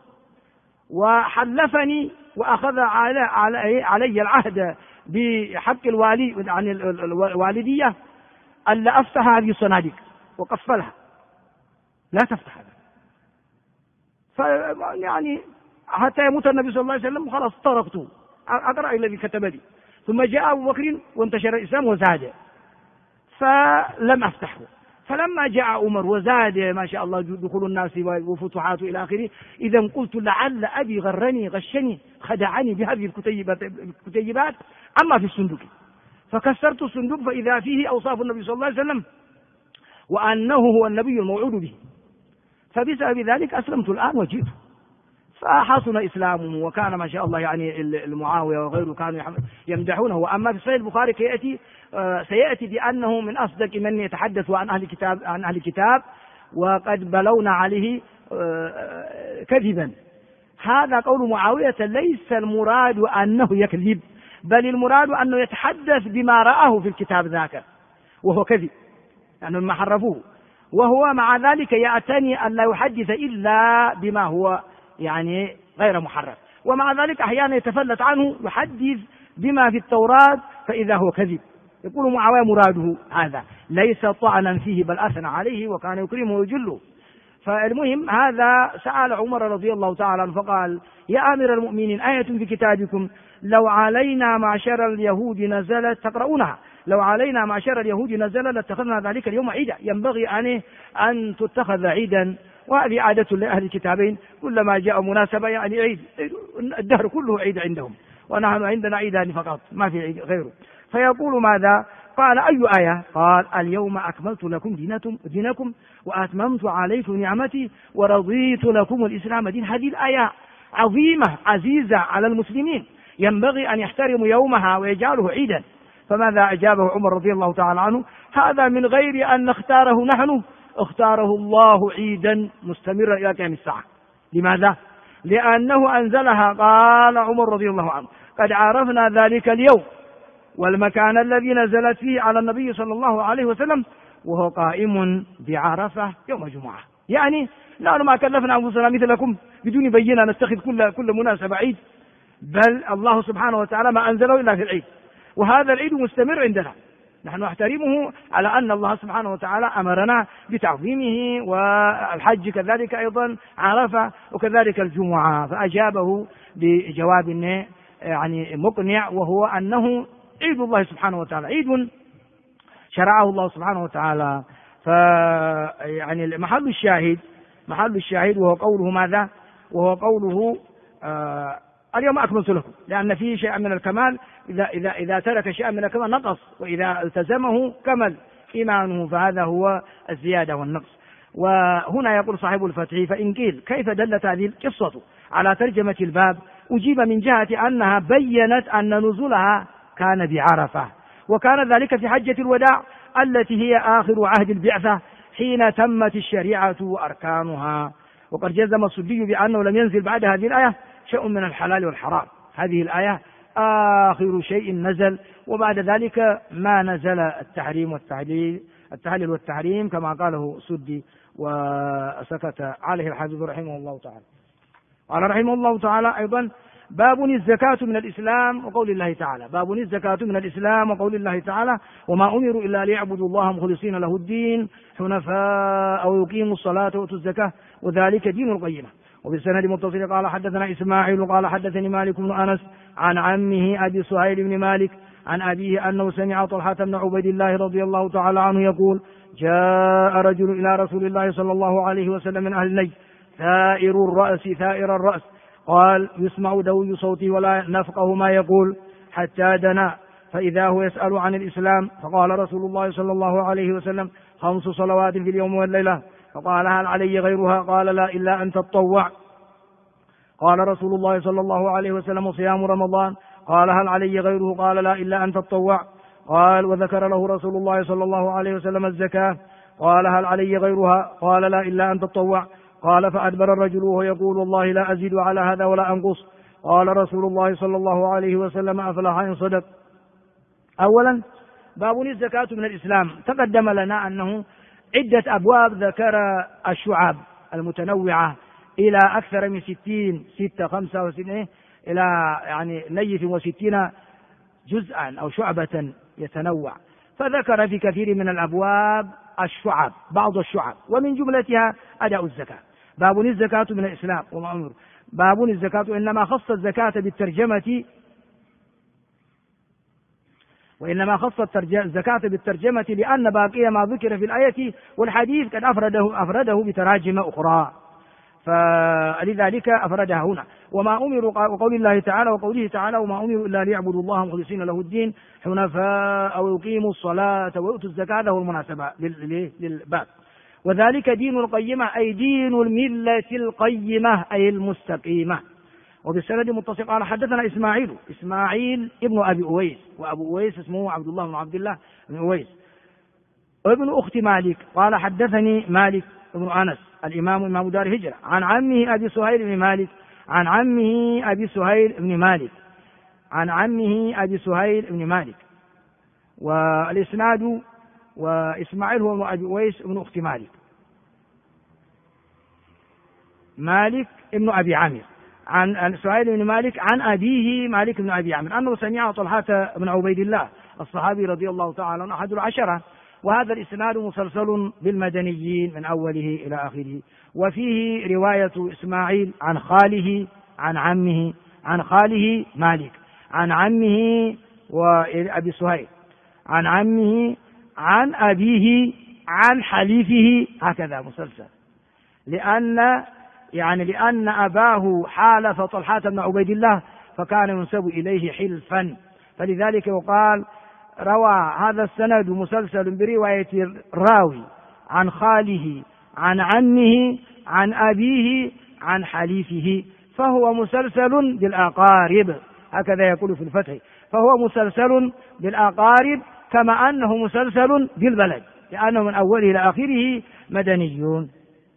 وحلفني وأخذ علي العهد بحق الوالي عن الوالدية ألا أفتح هذه الصناديق وقفلها، لا تفتح هذا. يعني حتى يموت النبي صلى الله عليه وسلم خلاص تركته، أقرأ الذي كتب لي. ثم جاء أبو بكر وانتشر الإسلام وزاد، فلم أفتحه. فلما جاء عمر وزاد ما شاء الله دخول الناس وفتوحات إلى آخره، إذا قلت لعل أبي غشني خدعني بهذه الكتيبات أما في الصندوق. فكسرت الصندوق فإذا فيه أوصاف النبي صلى الله عليه وسلم وأنه هو النبي الموعود به. فبسبب ذلك أسلمت الآن وجئت، فحصل إسلامه، وكان ما شاء الله يعني المعاوية وغيره كانوا يمدحونه. وأما في صحيح البخاري سيأتي بأنه من أصدق من يتحدث عن أهل الكتاب وقد بلونا عليه كذبا. هذا قول معاوية، ليس المراد أنه يكذب، بل المراد أنه يتحدث بما رآه في الكتاب ذاك وهو كذب، لأنه ما حرفوه، وهو مع ذلك يعتني أن لا يحدث إلا بما هو يعني غير محرف، ومع ذلك أحيانا يتفلت عنه يحدث بما في التوراة فإذا هو كذب. يقول معاوية مراده هذا ليس طعنا فيه بل أثنى عليه وكان يكرمه ويجله. فالمهم هذا سأل عمر رضي الله تعالى عنه فقال: يا أمير المؤمنين، آية في كتابكم لو علينا معشر اليهود نزلت تقرؤونها، لو علينا معشر اليهود نزل لاتخذنا ذلك اليوم عيدا، ينبغي أن تتخذ عيدا، وهذه عادة لأهل الكتابين كلما جاء مناسبة يعني عيد، الدهر كله عيد عندهم، ونحن عندنا عيدان فقط ما في عيد غيره. فيقول ماذا؟ قال: أي آية؟ قال: اليوم أكملت لكم دينكم وأتممت عليكم نعمتي ورضيت لكم الإسلام دين. هذه الآية عظيمة عزيزة على المسلمين، ينبغي أن يحترموا يومها ويجعله عيدا. فماذا أجابه عمر رضي الله تعالى عنه؟ هذا من غير أن نختاره نحن، اختاره الله عيدا مستمرا إلى قيام الساعة. لماذا؟ لأنه أنزلها. قال عمر رضي الله عنه: قد عرفنا ذلك اليوم والمكان الذي نزلت فيه على النبي صلى الله عليه وسلم وهو قائم بعرفة يوم الجمعة. يعني نحن ما كلفنا أنفسنا مثلكم بدون بينة نتخذ كل مناسبة عيد، بل الله سبحانه وتعالى ما أنزله إلا في العيد، وهذا العيد مستمر عندنا، نحن نحترمه على أن الله سبحانه وتعالى أمرنا بتعظيمه، والحج كذلك أيضا عرفة وكذلك الجمعة. فأجابه بجواب يعني مقنع، وهو أنه عيد الله سبحانه وتعالى، عيد شرعه الله سبحانه وتعالى. يعني محل الشاهد وهو قوله ماذا؟ وهو قوله اليوم أكملت لكم، لأن فيه شيء من الكمال، إذا ترك شيئا من الكمال نقص، وإذا التزمه كمل إيمانه، فهذا هو الزيادة والنقص. وهنا يقول صاحب الفتح: فإن قيل كيف دلت هذه القصة على ترجمة الباب؟ أجيب من جهة أنها بينت أن نزولها كان بعرفة، وكان ذلك في حجة الوداع التي هي آخر عهد البعثة حين تمت الشريعة وأركانها. وقد جزم السدي بأنه لم ينزل بعد هذه الآية شيء من الحلال والحرام، هذه الآية آخر شيء نزل، وبعد ذلك ما نزل التحليل والتحريم كما قاله السدي، وسكت عليه الحافظ رحمه الله تعالى. قال رحمه الله تعالى أيضا: باب الزكاة من الإسلام وقول الله تعالى. باب الزكاة من الإسلام وقول الله تعالى: وما أمروا إلا ليعبدوا الله مخلصين له الدين حنفاء ويقيموا الصلاة ويؤتوا الزكاة وذلك دين القيمة. وبالسند متصل قال حدثنا إسماعيل قال حدثني مالك بن أنس عن عمه أبي سهيل بن مالك عن أبيه أنه سمع طلحة بن عبيد الله رضي الله تعالى عنه يقول: جاء رجل إلى رسول الله صلى الله عليه وسلم من أهل النجد ثائر الرأس، قال: يسمع دوي صوتي ولا نفقه ما يقول، حتى دنا فإذا هو يسأل عن الإسلام، فقال رسول الله صلى الله عليه وسلم: 5 صلوات في اليوم والليلة. فقال: هل علي غيرها؟ قال: لا إلا أن تطوع. قال رسول الله صلى الله عليه وسلم: صيام رمضان. قال: هل علي غيره؟ قال: لا إلا أن تطوع. قال: وذكر له رسول الله صلى الله عليه وسلم الزكاة. قال: هل علي غيرها؟ قال: لا إلا أن تطوع. قال: فأدبر الرجل وهو يقول: والله لا أزيد على هذا ولا أنقص. قال رسول الله صلى الله عليه وسلم: أفلح إن صدق. أولا، باب الزكاة من الإسلام. تقدم لنا أنه عدة أبواب ذكر الشعب المتنوعة إلى أكثر من 60 65 إلى يعني 60 جزءا أو شعبة يتنوع، فذكر في كثير من الأبواب الشعب، بعض الشعب، ومن جملتها أداء الزكاة. باب الزكاة من الإسلام وما أمر. باب الزكاة إنما خص الزكاة بالترجمة لأن باقي ما ذكر في الآية والحديث قد أفرده بتراجم أخرى، فلذلك أفردها هنا. وما أمروا وقول الله تعالى وقوله تعالى: وما أمروا إلا ليعبدوا الله مخلصين له الدين حنفاء ويقيموا الصلاة ويؤتوا الزكاة. له المناسبة للباب. وذلك دين القيمة أي دين الملة القيمة أي المستقيمة. وبالسند متصل قال حدثنا إسماعيل ابن أبي أويس، وأبو أويس اسمه عبد الله بن عبد الله بن أويس، وابن أخت مالك قال حدثني مالك بن أنس إمام دار هجرة عن عمه أبي سهيل بن مالك عن عمه أبي سهيل بن مالك. والإسناد وإسماعيل هو ابن أبي أويس ابن أخت مالك، مالك ابن أبي عامر عن سهيل بن مالك عن أبيه مالك بن أبي عامر أنه سمع طلحة بن عبيد الله الصحابي رضي الله تعالى عنه أحد العشرة. وهذا الإسناد مسلسل بالمدنيين من أوله إلى آخره. وفيه رواية إسماعيل عن خاله عن عمه عن خاله مالك عن عمه وأبي سهيل عن عمه عن أبيه عن حليفه، هكذا مسلسل، لأن أباه حالف طلحة بن عبيد الله فكان ينسب إليه حلفا، فلذلك يقال روى هذا السند مسلسل برواية الراوي عن خاله عن عمه عن أبيه عن حليفه، فهو مسلسل بالأقارب، هكذا يقول في الفتح، فهو مسلسل بالأقارب كما أنه مسلسل بالبلد، لأنه من أوله إلى آخره مدنيون.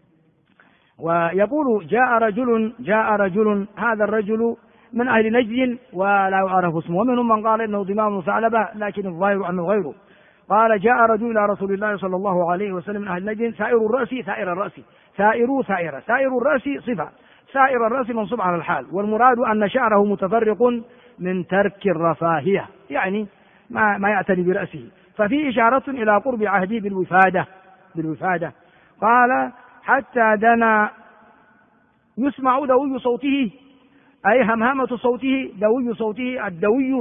ويقول جاء رجل هذا الرجل من أهل نجد ولا يعرف اسمه، ومنهم من قال إنه ضمام ثعلبة لكن الظاهر أنه غيره. قال جاء رجل إلى رسول الله صلى الله عليه وسلم من أهل نجد سائر الرأس ثائر الرأس، سائر الرأس صفة، سائر الرأس منصوب على الحال، والمراد أن شعره متفرق من ترك الرفاهية، يعني ما يعتني برأسه، ففي إشارة إلى قرب عهده بالوفادة. قال حتى دنا يسمع دوي صوته، أي همهمة صوته، دوي صوته، الدوي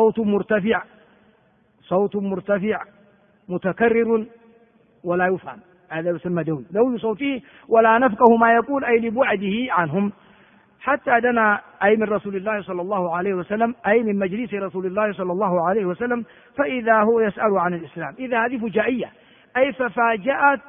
صوت مرتفع متكرر ولا يفهم، هذا يسمى دوي صوته ولا نفقه ما يقول، أي لبعده عنهم. حتى دنا أي من رسول الله صلى الله عليه وسلم، أي من مجلس رسول الله صلى الله عليه وسلم، فإذا هو يسأل عن الإسلام، إذا هذه فجائية، أي ففاجأ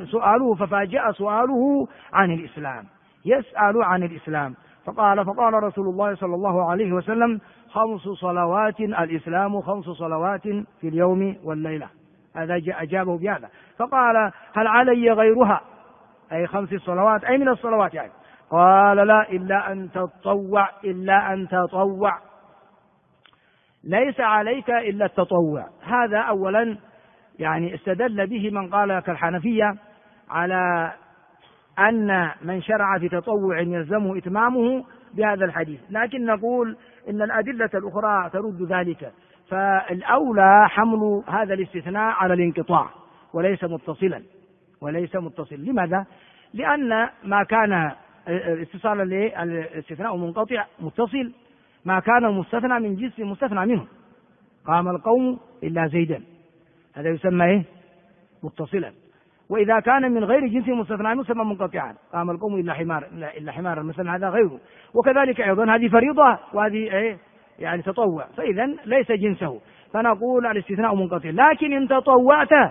سؤاله عن الإسلام، يسأل عن الإسلام. فقال رسول الله صلى الله عليه وسلم 5 صلوات، الإسلام 5 صلوات في اليوم والليلة، هذا أجابه بهذا. فقال هل علي غيرها، أي 5 صلوات، أي من الصلوات يعني. قال لا إلا أن تطوع، ليس عليك إلا التطوع. هذا أولا يعني استدل به من قال كالحنفية على أن من شرع في تطوع يلزمه إتمامه بهذا الحديث، لكن نقول إن الأدلة الأخرى ترد ذلك، فالأولى حمل هذا الاستثناء على الانقطاع وليس متصلا. لماذا؟ لأن ما كان الاستثناء منقطع متصل، ما كان المستثنى من جنس المستثنى منه، قام القوم إلا زيدا، هذا يسمى متصلا. وإذا كان من غير جنس المستثنى منه يسمى منقطعا، قام القوم إلا حمارا مثلا، هذا غيره. وكذلك أيضا هذه فريضة وهذه يعني تطوع، فإذا ليس جنسه، فنقول الاستثناء منقطع. لكن إن تطوعت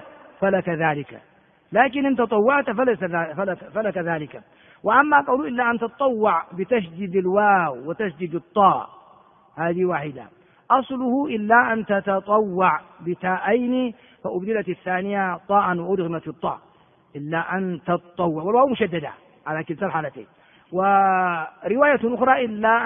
فلك ذلك. وأما قول إلا أن تطوع بتشديد الواو وتشديد الطاء، هذه واحدة، أصله إلا أن تتطوع بتاءين فأبدلت الثانية طاء وأدغمت الطاء، إلا أن تطوع، والواو مشددة على كلتا الحالتين. ورواية أخرى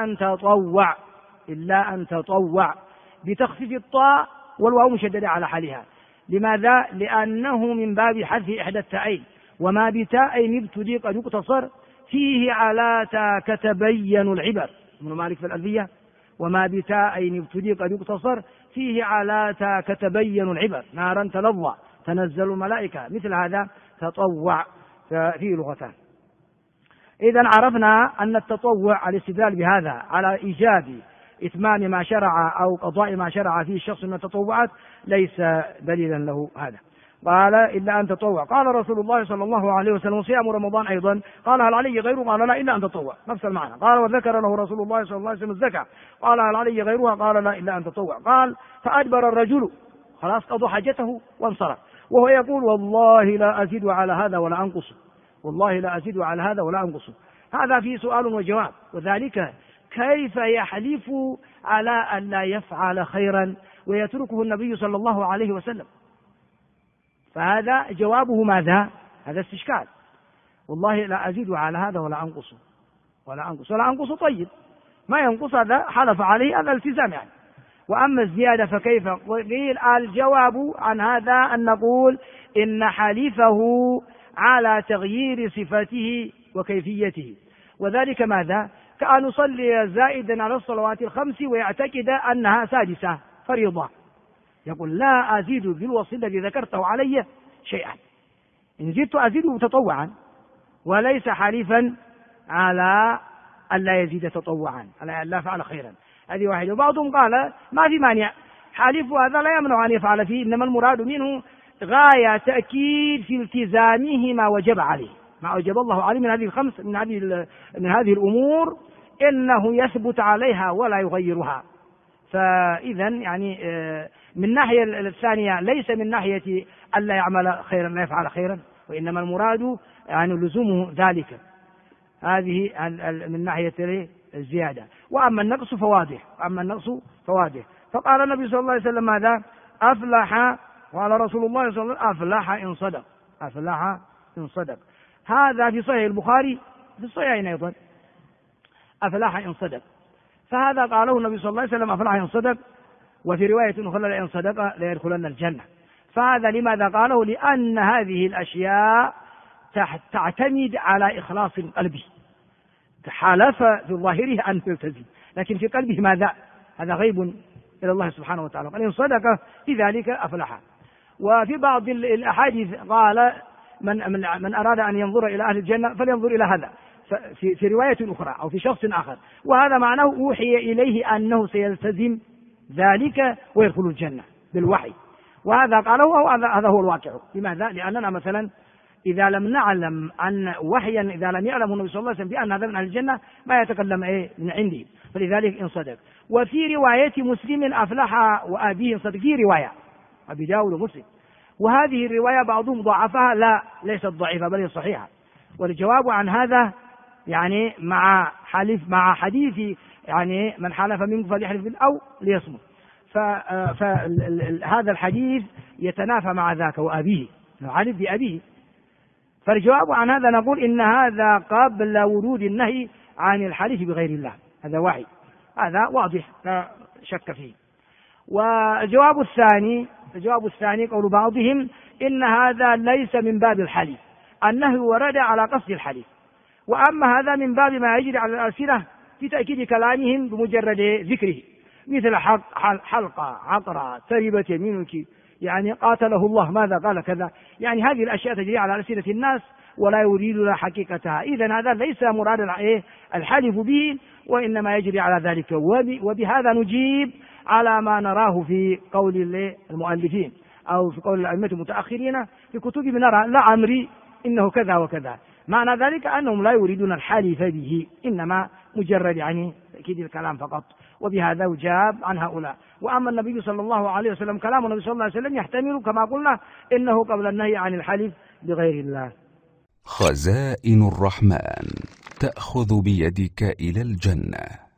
إلا أن تطوع بتخفيف الطاء والواو مشددة على حالها. لماذا؟ لأنه من باب حذف إحدى التاءين، وما بتاء ابتدي قد يقتصر فيه على تاء تبين العبر، ابن مالك في الألفية، وما بتاء ابتدي قد يقتصر فيه على تاء تبين العبر، نارا تلظى تنزل الملائكة، مثل هذا تطوع فيه لغتان. إذا عرفنا أن التطوع الاستدلال بهذا على إيجاب إتمام ما شرع أو قضاء ما شرع فيه الشخص من التطوعات ليس دليلا له هذا. قال إلا أن تطوع. قال رسول الله صلى الله عليه وسلم صيام رمضان أيضا، قال هل علي غيره؟ قال لا إلا أن تطوع، نفس المعنى. قال وذكر له رسول الله صلى الله عليه وسلم الزكاة، قال هل علي غيرها؟ قال لا إلا أن تطوع. قال فأدبر الرجل، خلاص قضى حاجته وانصرف، وهو يقول والله لا أزيد على هذا ولا أنقص. هذا فيه سؤال وجواب، وذلك كيف يحلف على أن لا يفعل خيرا ويتركه النبي صلى الله عليه وسلم؟ فهذا جوابه ماذا؟ هذا استشكال. والله لا أزيد على هذا ولا أنقص. طيب، ما ينقص هذا حلف عليه هذا التزام يعني. وأما الزيادة فكيف؟ قيل الجواب عن هذا أن نقول إن حليفه على تغيير صفته وكيفيته، وذلك ماذا؟ كأن يصلي زائدا على الصلوات الخمس ويعتقد أنها سادسة فريضة، يقول لا أزيد بالوصف الذي ذكرته علي شيئا، إن زدت أزيده تطوعا، وليس حليفا على أن لا يزيد تطوعا، على أن لا فعل خيرا. هذه واحدة. وبعضهم قال ما في مانع، حليف هذا لا يمنع أن يفعل فيه، إنما المراد منه غاية تأكيد في التزامه ما وجب عليه، ما وجب الله عليه من هذه الخمس، من هذه الأمور، إنه يثبت عليها ولا يغيرها. فإذا يعني من الناحية الثانية ليس من ناحية ألا يعمل خيرا لا يفعل خيرا، وإنما المراد يعني لزومه ذلك. هذه من ناحية الزيادة. وأما النقص فواضح. فقال النبي صلى الله عليه وسلم ماذا؟ أفلح، قال رسول الله صلى الله عليه وسلم أفلح إن صدق. هذا في صحيح البخاري في الصحيحين أيضا، أفلح إن صدق. فهذا قاله النبي صلى الله عليه وسلم أفلح إن صدق، وفي رواية أخرى إن صدق ليدخلن الجنة. فهذا لماذا قاله؟ لأن هذه الأشياء تعتمد على إخلاص القلب. حلف في ظاهره أن تلتزم، لكن في قلبه ماذا؟ هذا غيب إلى الله سبحانه وتعالى. قال إن صدق في ذلك أفلح. وفي بعض الأحاديث قال من أراد أن ينظر إلى أهل الجنة فلينظر إلى هذا، في رواية أخرى أو في شخص آخر، وهذا معناه أوحي إليه أنه سيلتزم ذلك ويدخل الجنة بالوحي، وهذا قاله هذا هو الواقع. لماذا؟ لأننا مثلا إذا لم نعلم أن وحيا، إذا لم يعلم النبي صلى الله عليه وسلم بأن هذا من أهل الجنة ما يتكلم من عندي، فلذلك إن صدق. وفي رواية مسلم أفلح وأبيه صدق، في رواية أبي داود ومسلم، وهذه الرواية بعضهم ضعفها، لا ليست ضعيفة بل هي صحيحة. والجواب عن هذا يعني مع حديث يعني من حلف منكم فليحلف أو ليصمت، فهذا الحديث يتنافى مع ذاك وأبيه، حلف بأبيه. فالجواب عن هذا نقول إن هذا قبل ورود النهي عن الحلف بغير الله، هذا وحي، هذا واضح لا شك فيه. والجواب الثاني قول بعضهم إن هذا ليس من باب الحلف، النهي ورد على قصد الحلف، وأما هذا من باب ما يجري على الألسنة في تأكيد كلامهم بمجرد ذكره، مثل حلقة، عقرة، تربت يمينك، يعني قاتله الله ماذا قال كذا، يعني هذه الأشياء تجري على ألسنة الناس ولا يريدون حقيقتها. إذن هذا ليس مراد الحلف به، وإنما يجري على ذلك. وبهذا نجيب على ما نراه في قول المؤلفين أو في قول الأئمة المتأخرين في كتبهم، نرى لعمري إنه كذا وكذا، معنى ذلك أنهم لا يريدون الحلف به، إنما مجرد يعني تأكيد الكلام فقط. وبهذا يجاب عن هؤلاء. وأما النبي صلى الله عليه وسلم، كلام النبي صلى الله عليه وسلم يحتمل كما قلنا إنه قبل النهي عن الحلف بغير الله. خزائن الرحمن تأخذ بيدك إلى الجنة.